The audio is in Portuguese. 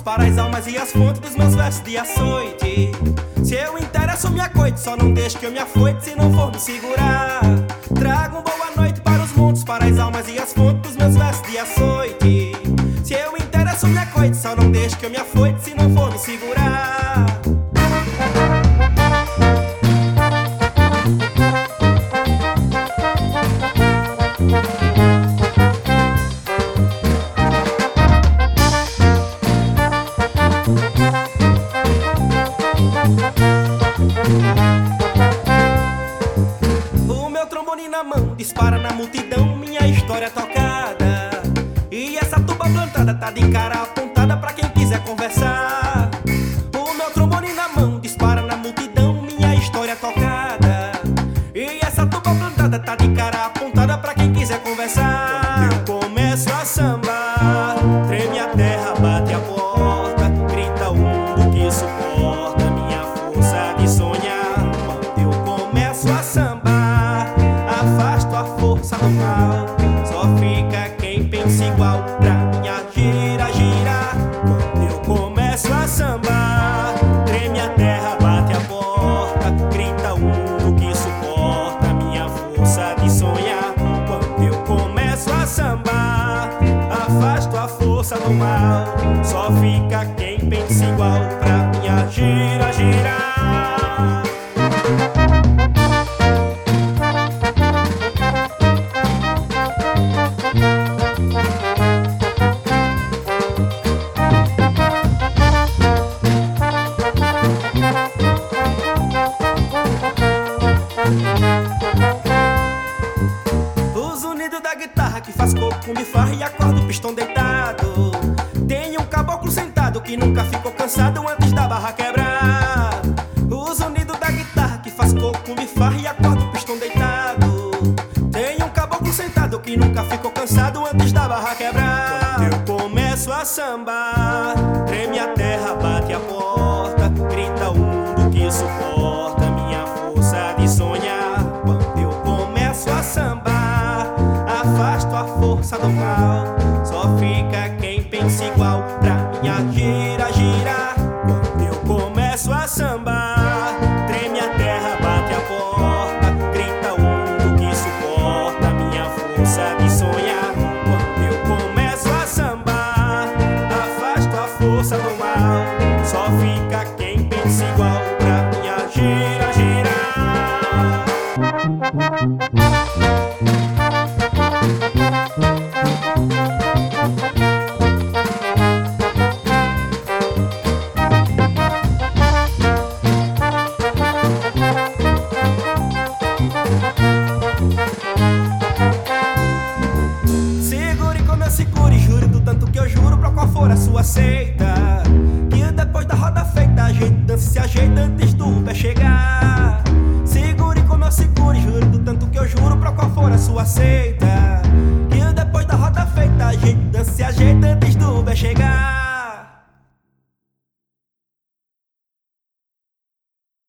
para as almas e as fontes dos meus versos de açoite. Se eu interesso, me acoite, só não deixe que eu me afoite se não for me segurar. Trago boa noite para os montes, para as almas e as fontes dos meus versos de açoite. Se eu interesso, me acoite, só não deixe que eu me afoite se não for me segurar. O meu trombone na mão dispara na multidão, minha história tocada. E essa tuba plantada tá de cara apontada pra quem quiser conversar. O meu trombone na mão dispara na multidão, minha história tocada. E essa tuba plantada tá de cara apontada pra quem quiser conversar. Eu começo a sambar, treme a terra, bate a porta, grita o mundo que suporta minha força de sonhar. Quando eu começo a sambar, afasto a força do mal. Só fica quem pensa igual pra minha gira girar. Quando eu começo a sambar, treme a terra, bate a porta, grita o mundo que suporta minha força de sonhar. Quando eu começo a sambar, afasto a força do mal. Só fica quem pensa igual pra minha gira girar. Os unidos da guitarra que faz coco com bifarra e acorda o pistão deitado. Tem um caboclo sentado que nunca ficou cansado antes da barra quebrar. Os unidos da guitarra que faz coco com bifarra e acorda o pistão deitado. Tem um caboclo sentado que nunca ficou cansado antes da barra quebrar. Quando eu começo a sambar, treme a terra, bate a porta, grita o mundo que suporta minha força de sonhar. Quando eu começo a sambar, afasto a força do mal. Só fica quem pensa igual pra minha gira girar. Quando eu começo a sambar, treme a terra, bate a porta, grita o mundo que suporta minha força de sonhar. Quando eu começo a sambar, afasto a força do mal. Só fica quem pensa igual pra minha gira girar. Segure como eu seguro e jure do tanto que eu juro pra qual for a sua seita. Que depois da roda feita a gente dança e se ajeita antes do